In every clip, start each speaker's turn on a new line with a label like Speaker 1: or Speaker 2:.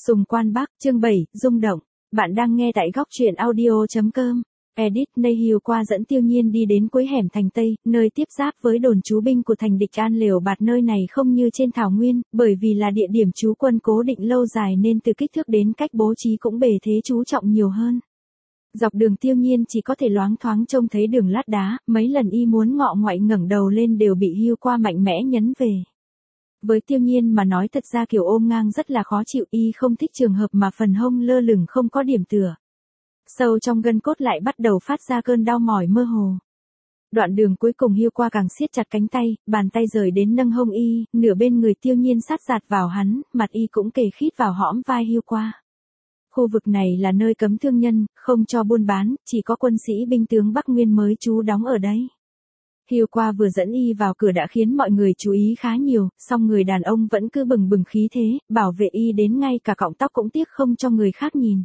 Speaker 1: Sùng Quan Bắc, chương 7, rung động. Bạn đang nghe tại góc truyện audio.com. Edit, Nay Hiêu qua dẫn Tiêu Nhiên đi đến cuối hẻm thành Tây, nơi tiếp giáp với đồn trú binh của thành địch An Lều Bạt. Nơi này không như trên thảo nguyên, bởi vì là địa điểm trú quân cố định lâu dài nên từ kích thước đến cách bố trí cũng bề thế chú trọng nhiều hơn. Dọc đường Tiêu Nhiên chỉ có thể loáng thoáng trông thấy đường lát đá, mấy lần y muốn ngọ ngoại ngẩng đầu lên đều bị Hiêu qua mạnh mẽ nhấn về. Với Tiêu Nhiên mà nói thật ra kiểu ôm ngang rất là khó chịu, y không thích trường hợp mà phần hông lơ lửng không có điểm tựa. Sâu trong gân cốt lại bắt đầu phát ra cơn đau mỏi mơ hồ. Đoạn đường cuối cùng Hiêu qua càng siết chặt cánh tay, bàn tay rời đến nâng hông y, nửa bên người Tiêu Nhiên sát dạt vào hắn, mặt y cũng kề khít vào hõm vai Hiêu qua. Khu vực này là nơi cấm thương nhân, không cho buôn bán, chỉ có quân sĩ binh tướng Bắc Nguyên mới trú đóng ở đấy. Hiêu qua vừa dẫn y vào cửa đã khiến mọi người chú ý khá nhiều, song người đàn ông vẫn cứ bừng bừng khí thế, bảo vệ y đến ngay cả cọng tóc cũng tiếc không cho người khác nhìn.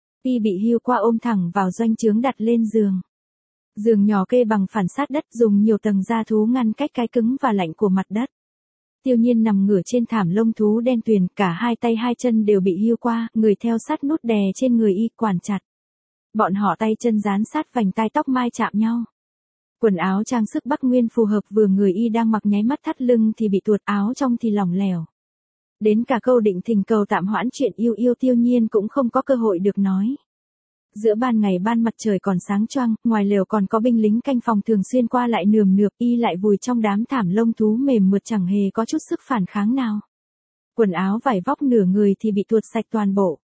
Speaker 1: Y bị Hiêu qua ôm thẳng vào doanh trướng đặt lên giường. Giường nhỏ kê bằng phản sát đất, dùng nhiều tầng da thú ngăn cách cái cứng và lạnh của mặt đất. Tiêu Nhiên nằm ngửa trên thảm lông thú đen tuyền, cả hai tay hai chân đều bị Hiêu qua, người theo sát nút đè trên người y quản chặt. Bọn họ tay chân dán sát vành tai tóc mai chạm nhau. Quần áo trang sức Bắc Nguyên phù hợp vừa người y đang mặc nháy mắt thắt lưng thì bị tuột, áo trong thì lỏng lẻo. Đến cả câu định thình cầu tạm hoãn chuyện yêu yêu Tiêu Nhiên cũng không có cơ hội được nói. Giữa ban ngày ban mặt trời còn sáng choang, ngoài lều còn có binh lính canh phòng thường xuyên qua lại nườm nượp, y lại vùi trong đám thảm lông thú mềm mượt chẳng hề có chút sức phản kháng nào. Quần áo vải vóc nửa người thì bị tuột sạch toàn bộ.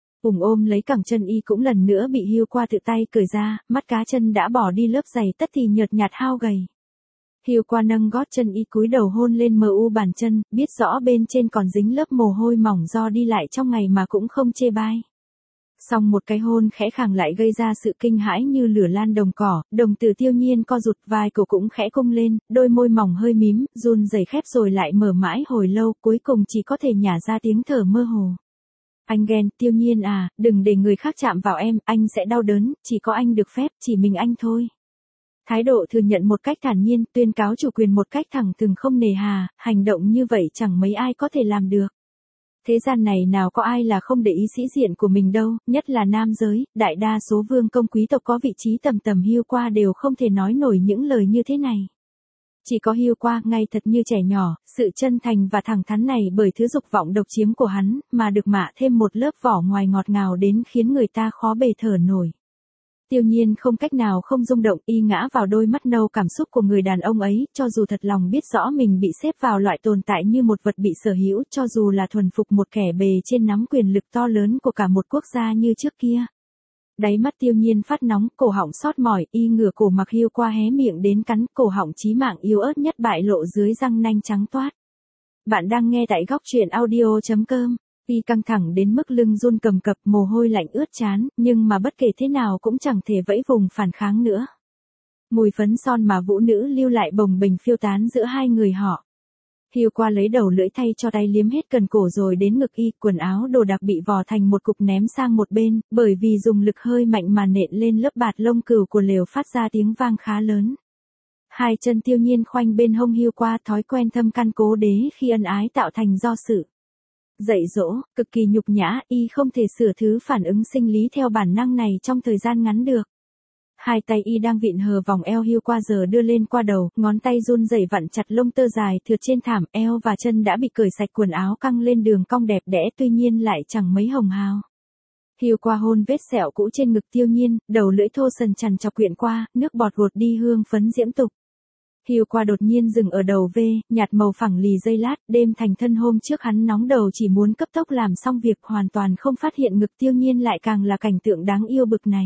Speaker 1: Ôm lấy cẳng chân y cũng lần nữa bị Hiêu qua tự tay cởi ra, mắt cá chân đã bỏ đi lớp giày tất thì nhợt nhạt hao gầy. Hiêu qua nâng gót chân y cúi đầu hôn lên mờ u bàn chân, biết rõ bên trên còn dính lớp mồ hôi mỏng do đi lại trong ngày mà cũng không chê bai. Xong một cái hôn khẽ khàng lại gây ra sự kinh hãi như lửa lan đồng cỏ, đồng tử Tiêu Nhiên co rụt, vai cổ cũng khẽ cong lên, đôi môi mỏng hơi mím, run rẩy khép rồi lại mở mãi hồi lâu, cuối cùng chỉ có thể nhả ra tiếng thở mơ hồ. Anh ghen, Tiêu Nhiên à, đừng để người khác chạm vào em, anh sẽ đau đớn, chỉ có anh được phép, chỉ mình anh thôi. Thái độ thừa nhận một cách thản nhiên, tuyên cáo chủ quyền một cách thẳng thừng không nề hà, hành động như vậy chẳng mấy ai có thể làm được. Thế gian này nào có ai là không để ý sĩ diện của mình đâu, nhất là nam giới, đại đa số vương công quý tộc có vị trí tầm tầm Hiêu qua đều không thể nói nổi những lời như thế này. Chỉ có Hiêu qua, ngay thật như trẻ nhỏ, sự chân thành và thẳng thắn này bởi thứ dục vọng độc chiếm của hắn, mà được mạ thêm một lớp vỏ ngoài ngọt ngào đến khiến người ta khó bề thở nổi. Tiêu Nhiên không cách nào không rung động, y ngã vào đôi mắt nâu cảm xúc của người đàn ông ấy, cho dù thật lòng biết rõ mình bị xếp vào loại tồn tại như một vật bị sở hữu, cho dù là thuần phục một kẻ bề trên nắm quyền lực to lớn của cả một quốc gia như trước kia. Đáy mắt Tiêu Nhiên phát nóng, cổ họng xót mỏi, y ngửa cổ mặc Hiêu qua hé miệng đến cắn, cổ họng chí mạng yếu ớt nhất bại lộ dưới răng nanh trắng toát. Bạn đang nghe tại góc truyện audio.com. Y căng thẳng đến mức lưng run cầm cập, mồ hôi lạnh ướt trán, nhưng mà bất kể thế nào cũng chẳng thể vẫy vùng phản kháng nữa. Mùi phấn son mà vũ nữ lưu lại bồng bềnh phiêu tán giữa hai người họ. Hiêu qua lấy đầu lưỡi thay cho tay liếm hết cần cổ rồi đến ngực y, quần áo đồ đạc bị vò thành một cục ném sang một bên, bởi vì dùng lực hơi mạnh mà nện lên lớp bạt lông cừu của lều phát ra tiếng vang khá lớn. Hai chân Tiêu Nhiên khoanh bên hông Hiêu qua, thói quen thâm căn cố đế khi ân ái tạo thành do sự dạy dỗ, cực kỳ nhục nhã, y không thể sửa thứ phản ứng sinh lý theo bản năng này trong thời gian ngắn được. Hai tay y đang vịn hờ vòng eo Hiêu qua giờ đưa lên qua đầu, ngón tay run rẩy vặn chặt lông tơ dài thượt trên thảm, eo và chân đã bị cởi sạch, quần áo căng lên đường cong đẹp đẽ tuy nhiên lại chẳng mấy hồng hào. Hiêu qua hôn vết sẹo cũ trên ngực Tiêu Nhiên, đầu lưỡi thô sần chằn chọc quyện qua, nước bọt gột đi hương phấn diễm tục. Hiêu qua đột nhiên dừng ở đầu V, nhạt màu phẳng lì giây lát, đêm thành thân hôm trước hắn nóng đầu chỉ muốn cấp tốc làm xong việc, hoàn toàn không phát hiện ngực Tiêu Nhiên lại càng là cảnh tượng đáng yêu bực này.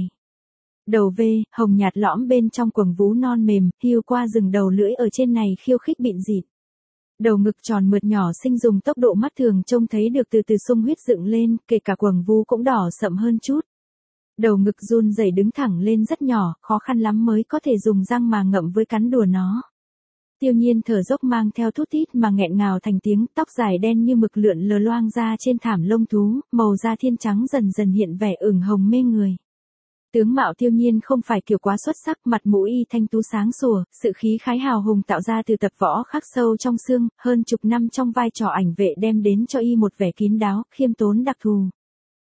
Speaker 1: Đầu V, hồng nhạt lõm bên trong quầng vú non mềm, Hiêu qua dừng đầu lưỡi ở trên này khiêu khích bịn dịt. Đầu ngực tròn mượt nhỏ xinh dùng tốc độ mắt thường trông thấy được từ từ sung huyết dựng lên, kể cả quầng vú cũng đỏ sậm hơn chút. Đầu ngực run rẩy đứng thẳng lên rất nhỏ, khó khăn lắm mới có thể dùng răng mà ngậm với cắn đùa nó. Tiêu Nhiên thở dốc mang theo thút thít mà nghẹn ngào thành tiếng, tóc dài đen như mực lượn lờ loang ra trên thảm lông thú, màu da thiên trắng dần dần hiện vẻ ửng hồng mê người. Tướng mạo Tiêu Nhiên không phải kiểu quá xuất sắc, mặt mũi y thanh tú sáng sủa, sự khí khái hào hùng tạo ra từ tập võ khắc sâu trong xương, hơn chục năm trong vai trò ảnh vệ đem đến cho y một vẻ kín đáo, khiêm tốn đặc thù.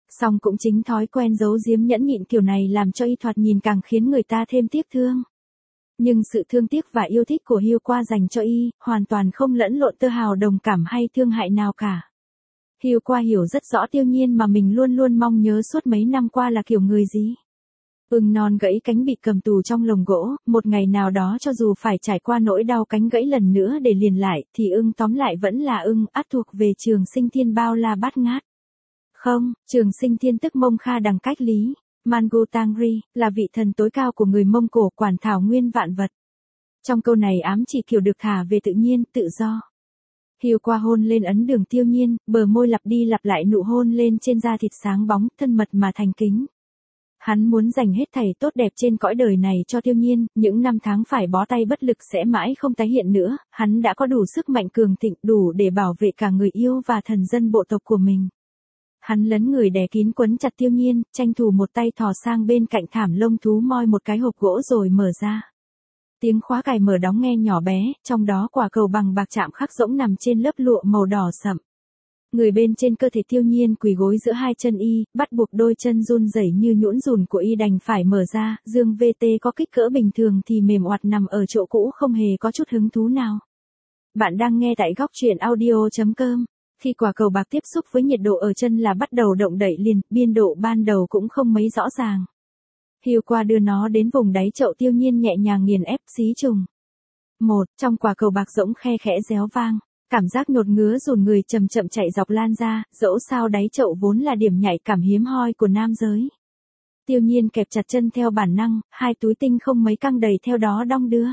Speaker 1: Song cũng chính thói quen giấu giếm nhẫn nhịn kiểu này làm cho y thoạt nhìn càng khiến người ta thêm tiếc thương. Nhưng sự thương tiếc và yêu thích của Hugh Qua dành cho y, hoàn toàn không lẫn lộn tơ hào đồng cảm hay thương hại nào cả. Hugh Qua hiểu rất rõ Tiêu Nhiên mà mình luôn luôn mong nhớ suốt mấy năm qua là kiểu người gì. Ưng non gãy cánh bị cầm tù trong lồng gỗ, một ngày nào đó cho dù phải trải qua nỗi đau cánh gãy lần nữa để liền lại, thì ưng tóm lại vẫn là ưng, ắt thuộc về Trường Sinh Thiên bao la bát ngát. Không, Trường Sinh Thiên tức Mông Kha đằng cách lý. Mangu Tangri, là vị thần tối cao của người Mông Cổ quản thảo nguyên vạn vật. Trong câu này ám chỉ kiểu được thả về tự nhiên, tự do. Hugh Qua hôn lên ấn đường Tiêu Nhiên, bờ môi lặp đi lặp lại nụ hôn lên trên da thịt sáng bóng, thân mật mà thành kính. Hắn muốn dành hết thảy tốt đẹp trên cõi đời này cho Tiêu Nhiên, những năm tháng phải bó tay bất lực sẽ mãi không tái hiện nữa, hắn đã có đủ sức mạnh cường thịnh đủ để bảo vệ cả người yêu và thần dân bộ tộc của mình. Hắn lấn người đè kín quấn chặt Tiêu Nhiên, tranh thủ một tay thò sang bên cạnh thảm lông thú moi một cái hộp gỗ rồi mở ra. Tiếng khóa cài mở đóng nghe nhỏ bé, trong đó quả cầu bằng bạc chạm khắc rỗng nằm trên lớp lụa màu đỏ sậm. Người bên trên cơ thể Tiêu Nhiên quỳ gối giữa hai chân y, bắt buộc đôi chân run rẩy như nhũn rùn của y đành phải mở ra, dương VT có kích cỡ bình thường thì mềm oặt nằm ở chỗ cũ không hề có chút hứng thú nào. Bạn đang nghe tại góc truyện audio.com. Khi quả cầu bạc tiếp xúc với nhiệt độ ở chân là bắt đầu động đậy liền, biên độ ban đầu cũng không mấy rõ ràng. Hugh Qua đưa nó đến vùng đáy chậu Tiêu Nhiên nhẹ nhàng nghiền ép xí trùng. Trong quả cầu bạc rỗng khe khẽ réo vang. Cảm giác nhột ngứa dồn người chậm chậm chạy dọc lan ra, dẫu sao đáy chậu vốn là điểm nhạy cảm hiếm hoi của nam giới. Tiêu Nhiên kẹp chặt chân theo bản năng, hai túi tinh không mấy căng đầy theo đó đong đưa.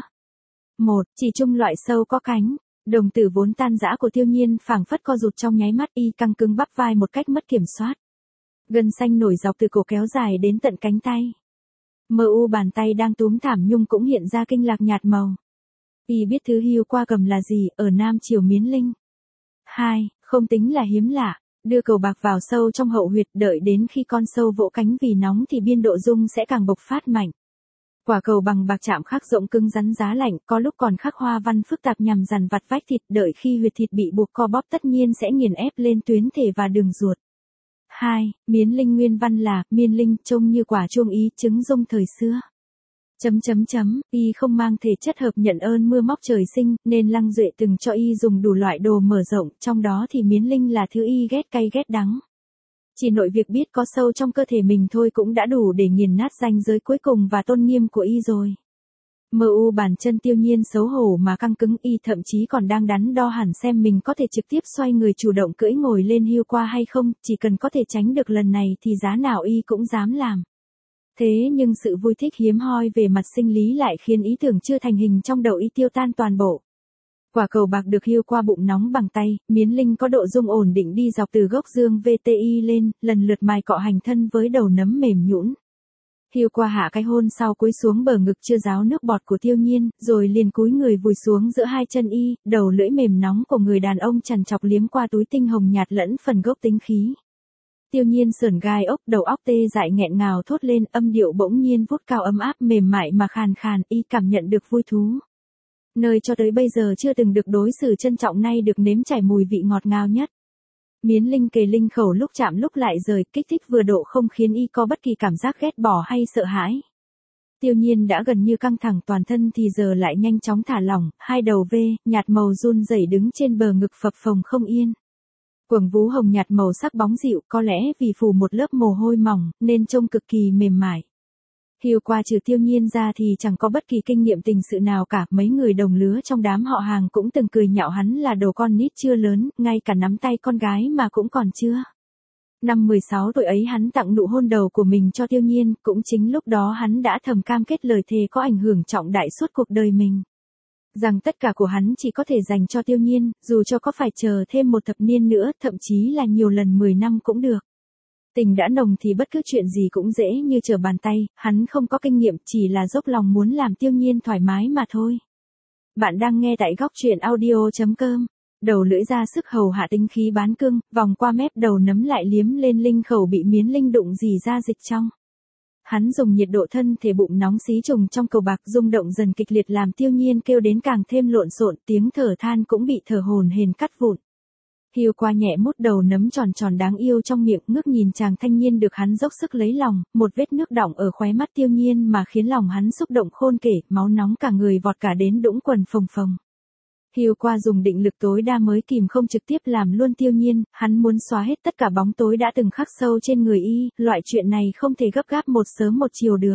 Speaker 1: Chỉ chung loại sâu có cánh. Đồng tử vốn tan rã của Tiêu Nhiên phảng phất co rụt trong nháy mắt, y căng cứng bắp vai một cách mất kiểm soát. Gân xanh nổi dọc từ cổ kéo dài đến tận cánh tay. Bàn tay đang túm thảm nhung cũng hiện ra kinh lạc nhạt màu. Y biết thứ Hugh Qua cầm là gì, ở Nam Triều Miến Linh. Không tính là hiếm lạ, đưa cầu bạc vào sâu trong hậu huyệt, đợi đến khi con sâu vỗ cánh vì nóng thì biên độ rung sẽ càng bộc phát mạnh. Quả cầu bằng bạc chạm khắc rỗng cứng rắn giá lạnh, có lúc còn khắc hoa văn phức tạp nhằm dằn vặt vách thịt, đợi khi huyệt thịt bị buộc co bóp tất nhiên sẽ nghiền ép lên tuyến thể và đường ruột. Miến Linh nguyên văn là, miên linh, trông như quả chuông ý, trứng dung thời xưa. Y không mang thể chất hợp nhận ơn mưa móc trời sinh, nên Lăng Duệ từng cho y dùng đủ loại đồ mở rộng, trong đó thì miến linh là thứ y ghét cay ghét đắng. Chỉ nội việc biết có sâu trong cơ thể mình thôi cũng đã đủ để nghiền nát ranh giới cuối cùng và tôn nghiêm của y rồi. Bàn chân Tiêu Nhiên xấu hổ mà căng cứng, y thậm chí còn đang đắn đo hẳn xem mình có thể trực tiếp xoay người chủ động cưỡi ngồi lên Hugh Qua hay không, chỉ cần có thể tránh được lần này thì giá nào y cũng dám làm. Thế nhưng sự vui thích hiếm hoi về mặt sinh lý lại khiến ý tưởng chưa thành hình trong đầu y tiêu tan toàn bộ. Quả cầu bạc được Hugh Qua bụng nóng bằng tay, miến linh có độ rung ổn định đi dọc từ gốc dương VTI lên, lần lượt mài cọ hành thân với đầu nấm mềm nhũn. Hugh Qua hạ cái hôn sau cúi xuống bờ ngực chưa ráo nước bọt của Tiêu Nhiên, rồi liền cúi người vùi xuống giữa hai chân y, đầu lưỡi mềm nóng của người đàn ông chằn chọc liếm qua túi tinh hồng nhạt lẫn phần gốc tính khí. Tiêu Nhiên sườn gai ốc, đầu óc tê dại nghẹn ngào thốt lên, âm điệu bỗng nhiên vút cao ấm áp mềm mại mà khàn khàn, y cảm nhận được vui thú. Nơi cho tới bây giờ chưa từng được đối xử trân trọng nay được nếm trải mùi vị ngọt ngào nhất. Miến linh kề linh khẩu lúc chạm lúc lại rời, kích thích vừa độ không khiến y có bất kỳ cảm giác ghét bỏ hay sợ hãi. Tiêu Nhiên đã gần như căng thẳng toàn thân thì giờ lại nhanh chóng thả lỏng, hai đầu nhạt màu run rẩy đứng trên bờ ngực phập phồng không yên. Quầng vú hồng nhạt màu sắc bóng dịu, có lẽ vì phủ một lớp mồ hôi mỏng, nên trông cực kỳ mềm mại. Hugh Qua trừ Tiêu Nhiên ra thì chẳng có bất kỳ kinh nghiệm tình sự nào cả, mấy người đồng lứa trong đám họ hàng cũng từng cười nhạo hắn là đồ con nít chưa lớn, ngay cả nắm tay con gái mà cũng còn chưa. Năm 16 tuổi ấy hắn tặng nụ hôn đầu của mình cho Tiêu Nhiên, cũng chính lúc đó hắn đã thầm cam kết lời thề có ảnh hưởng trọng đại suốt cuộc đời mình. Rằng tất cả của hắn chỉ có thể dành cho Tiêu Nhiên, dù cho có phải chờ thêm một thập niên nữa, thậm chí là nhiều lần 10 năm cũng được. Tình đã nồng thì bất cứ chuyện gì cũng dễ như trở bàn tay, hắn không có kinh nghiệm, chỉ là dốc lòng muốn làm Tiêu Nhiên thoải mái mà thôi. Bạn đang nghe tại góc truyện audio.com. Đầu lưỡi ra sức hầu hạ tính khí bán cưng, vòng qua mép đầu nấm lại liếm lên linh khẩu bị miến linh đụng dì ra dịch trong. Hắn dùng nhiệt độ thân thể bụng nóng xí trùng trong cầu bạc rung động dần kịch liệt làm Tiêu Nhiên kêu đến càng thêm lộn xộn, tiếng thở than cũng bị thở hổn hển cắt vụn. Hiêu qua nhẹ mút đầu nấm tròn tròn đáng yêu trong miệng, ngước nhìn chàng thanh niên được hắn dốc sức lấy lòng, một vết nước đọng ở khóe mắt Tiêu Nhiên mà khiến lòng hắn xúc động khôn kể, máu nóng cả người vọt cả đến đũng quần phồng phồng. Hiêu qua dùng định lực tối đa mới kìm không trực tiếp làm luôn Tiêu Nhiên, hắn muốn xóa hết tất cả bóng tối đã từng khắc sâu trên người y, loại chuyện này không thể gấp gáp một sớm một chiều được.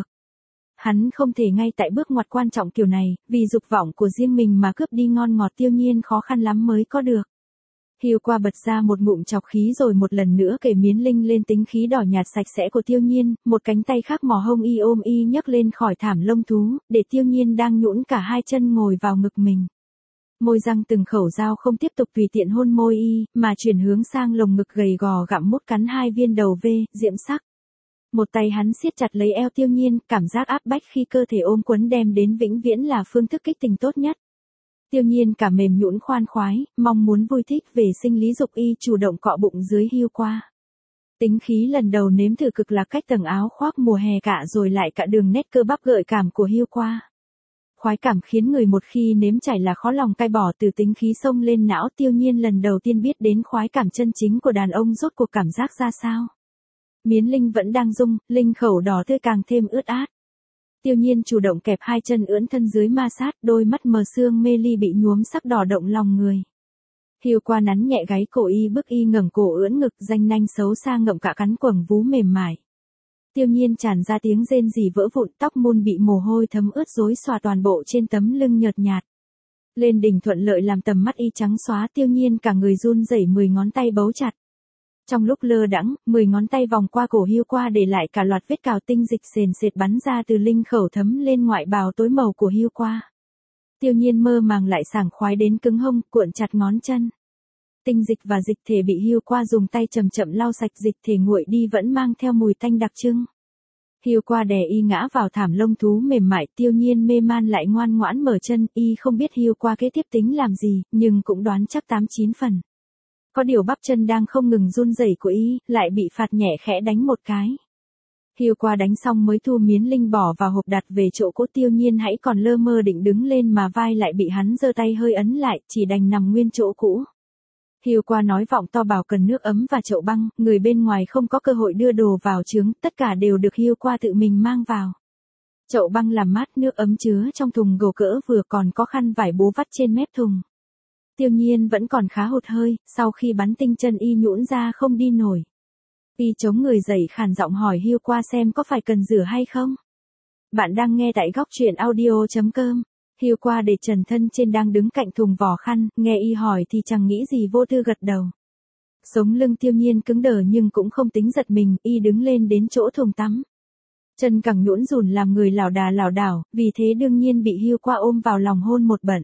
Speaker 1: Hắn không thể ngay tại bước ngoặt quan trọng kiểu này, vì dục vọng của riêng mình mà cướp đi ngon ngọt Tiêu Nhiên khó khăn lắm mới có được. Hiêu qua bật ra một ngụm chọc khí rồi một lần nữa kề miến linh lên tính khí đỏ nhạt sạch sẽ của Tiêu Nhiên, một cánh tay khác mò hông y ôm y nhấc lên khỏi thảm lông thú, để Tiêu Nhiên đang nhũn cả hai chân ngồi vào ngực mình. Môi răng từng khẩu dao không tiếp tục tùy tiện hôn môi y, mà chuyển hướng sang lồng ngực gầy gò gặm mút cắn hai viên đầu vê, diễm sắc. Một tay hắn siết chặt lấy eo Tiêu Nhiên, cảm giác áp bách khi cơ thể ôm quấn đem đến vĩnh viễn là phương thức kích tình tốt nhất. Tiêu Nhiên cả mềm nhũn khoan khoái, mong muốn vui thích về sinh lý dục y chủ động cọ bụng dưới Hiêu qua. Tính khí lần đầu nếm thử cực lạc cách tầng áo khoác mùa hè cả rồi lại cả đường nét cơ bắp gợi cảm của Hiêu qua. Khoái cảm khiến người một khi nếm trải là khó lòng cai bỏ, từ tính khí xông lên não. Tiêu Nhiên lần đầu tiên biết đến khoái cảm chân chính của đàn ông rốt cuộc cảm giác ra sao. Miến linh vẫn đang rung, linh khẩu đỏ tươi càng thêm ướt át. Tiêu Nhiên chủ động kẹp hai chân ưỡn thân dưới ma sát, đôi mắt mờ sương mê ly bị nhuốm sắc đỏ động lòng người. Hiêu qua nắn nhẹ gáy cổ y, bức y ngẩng cổ ưỡn ngực, ranh nanh xấu xa ngậm cả cắn quầng vú mềm mại. Tiêu Nhiên tràn ra tiếng rên rỉ vỡ vụn, tóc mun bị mồ hôi thấm ướt rối xòa toàn bộ trên tấm lưng nhợt nhạt. Lên đỉnh thuận lợi làm tầm mắt y trắng xóa, Tiêu Nhiên cả người run rẩy, 10 ngón tay bấu chặt. Trong lúc lơ đãng, 10 ngón tay vòng qua cổ Hiêu qua để lại cả loạt vết cào tinh dịch sền sệt bắn ra từ linh khẩu thấm lên ngoại bào tối màu của Hiêu qua. Tiêu Nhiên mơ màng lại sảng khoái đến cứng hông, cuộn chặt ngón chân. Tinh dịch và dịch thể bị Hiêu qua dùng tay chậm chậm lau sạch, dịch thể nguội đi vẫn mang theo mùi tanh đặc trưng. Hiêu qua đè y ngã vào thảm lông thú mềm mại, Tiêu Nhiên mê man lại ngoan ngoãn mở chân, y không biết Hiêu qua kế tiếp tính làm gì, nhưng cũng đoán chắc 8-9 phần. Có điều bắp chân đang không ngừng run rẩy của y, lại bị phạt nhẹ khẽ đánh một cái. Hiêu qua đánh xong mới thu miến linh bỏ vào hộp đặt về chỗ cũ. Tiêu Nhiên hãy còn lơ mơ định đứng lên mà vai lại bị hắn giơ tay hơi ấn lại, chỉ đành nằm nguyên chỗ cũ. Hiêu qua nói vọng to bảo cần nước ấm và chậu băng, người bên ngoài không có cơ hội đưa đồ vào trướng, tất cả đều được Hiêu qua tự mình mang vào. Chậu băng làm mát, nước ấm chứa trong thùng gỗ cỡ vừa, còn có khăn vải bố vắt trên mép thùng. Tiêu Nhiên vẫn còn khá hụt hơi, sau khi bắn tinh chân y nhũn ra không đi nổi. Y chống người dậy khàn giọng hỏi Hiêu qua xem có phải cần rửa hay không. Bạn đang nghe tại góc truyện audio.com. Hiêu qua để trần thân trên đang đứng cạnh thùng vỏ khăn, nghe y hỏi thì chẳng nghĩ gì vô tư gật đầu. Sống lưng Tiêu Nhiên cứng đờ nhưng cũng không tính giật mình, y đứng lên đến chỗ thùng tắm. Chân cẳng nhũn rùn làm người lảo đảo, vì thế đương nhiên bị Hiêu qua ôm vào lòng hôn một bận.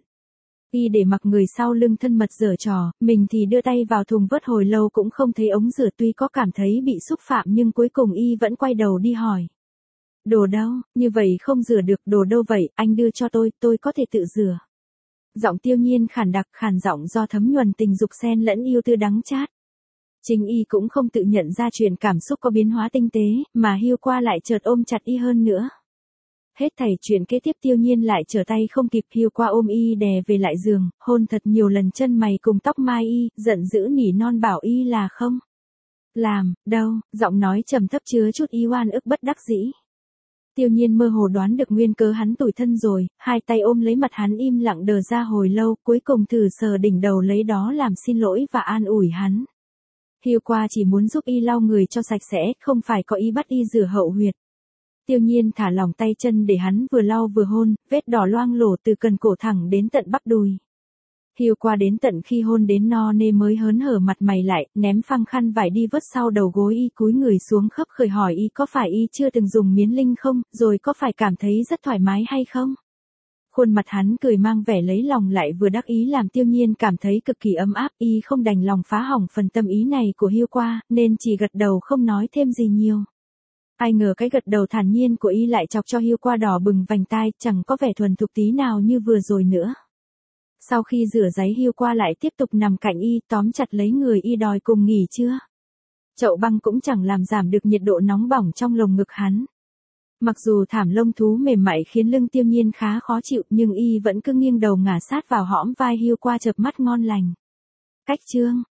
Speaker 1: Y để mặc người sau lưng thân mật giở trò, mình thì đưa tay vào thùng vớt hồi lâu cũng không thấy ống rửa, tuy có cảm thấy bị xúc phạm nhưng cuối cùng y vẫn quay đầu đi hỏi. Đồ đâu, như vậy không rửa được, đồ đâu vậy, anh đưa cho tôi có thể tự rửa. Giọng Tiêu Nhiên khàn đặc, khàn giọng do thấm nhuần tình dục xen lẫn yêu tư đắng chát. Chính y cũng không tự nhận ra chuyện cảm xúc có biến hóa tinh tế, mà Hiêu qua lại chợt ôm chặt y hơn nữa. Hết thảy chuyện kế tiếp Tiêu Nhiên lại trở tay không kịp. Hiêu qua ôm y đè về lại giường, hôn thật nhiều lần chân mày cùng tóc mai y, giận dữ nỉ non bảo y là không làm đâu, giọng nói trầm thấp chứa chút y oan ức bất đắc dĩ. Tiêu Nhiên mơ hồ đoán được nguyên cớ hắn tủi thân rồi, hai tay ôm lấy mặt hắn im lặng đờ ra hồi lâu, cuối cùng thử sờ đỉnh đầu lấy đó làm xin lỗi và an ủi hắn. Hiêu qua chỉ muốn giúp y lau người cho sạch sẽ, không phải có ý bắt y rửa hậu huyệt. Tiêu Nhiên thả lỏng tay chân để hắn vừa lau vừa hôn, vết đỏ loang lổ từ cần cổ thẳng đến tận bắp đùi. Hiêu qua đến tận khi hôn đến no nê mới hớn hở mặt mày lại, ném phăng khăn vải đi vớt sau đầu gối y, cúi người xuống khấp khởi hỏi y có phải y chưa từng dùng miến linh không, rồi có phải cảm thấy rất thoải mái hay không. Khuôn mặt hắn cười mang vẻ lấy lòng lại vừa đắc ý làm Tiêu Nhiên cảm thấy cực kỳ ấm áp. Y không đành lòng phá hỏng phần tâm ý này của Hiêu qua, nên chỉ gật đầu không nói thêm gì nhiều. Ai ngờ cái gật đầu thản nhiên của y lại chọc cho Hiêu qua đỏ bừng vành tai, chẳng có vẻ thuần thục tí nào như vừa rồi nữa. Sau khi rửa giấy Hiêu qua lại tiếp tục nằm cạnh y, tóm chặt lấy người y đòi cùng nghỉ trưa. Chậu băng cũng chẳng làm giảm được nhiệt độ nóng bỏng trong lồng ngực hắn. Mặc dù thảm lông thú mềm mại khiến lưng Tiêu Nhiên khá khó chịu, nhưng y vẫn cứ nghiêng đầu ngả sát vào hõm vai Hiêu qua chợp mắt ngon lành. Cách chương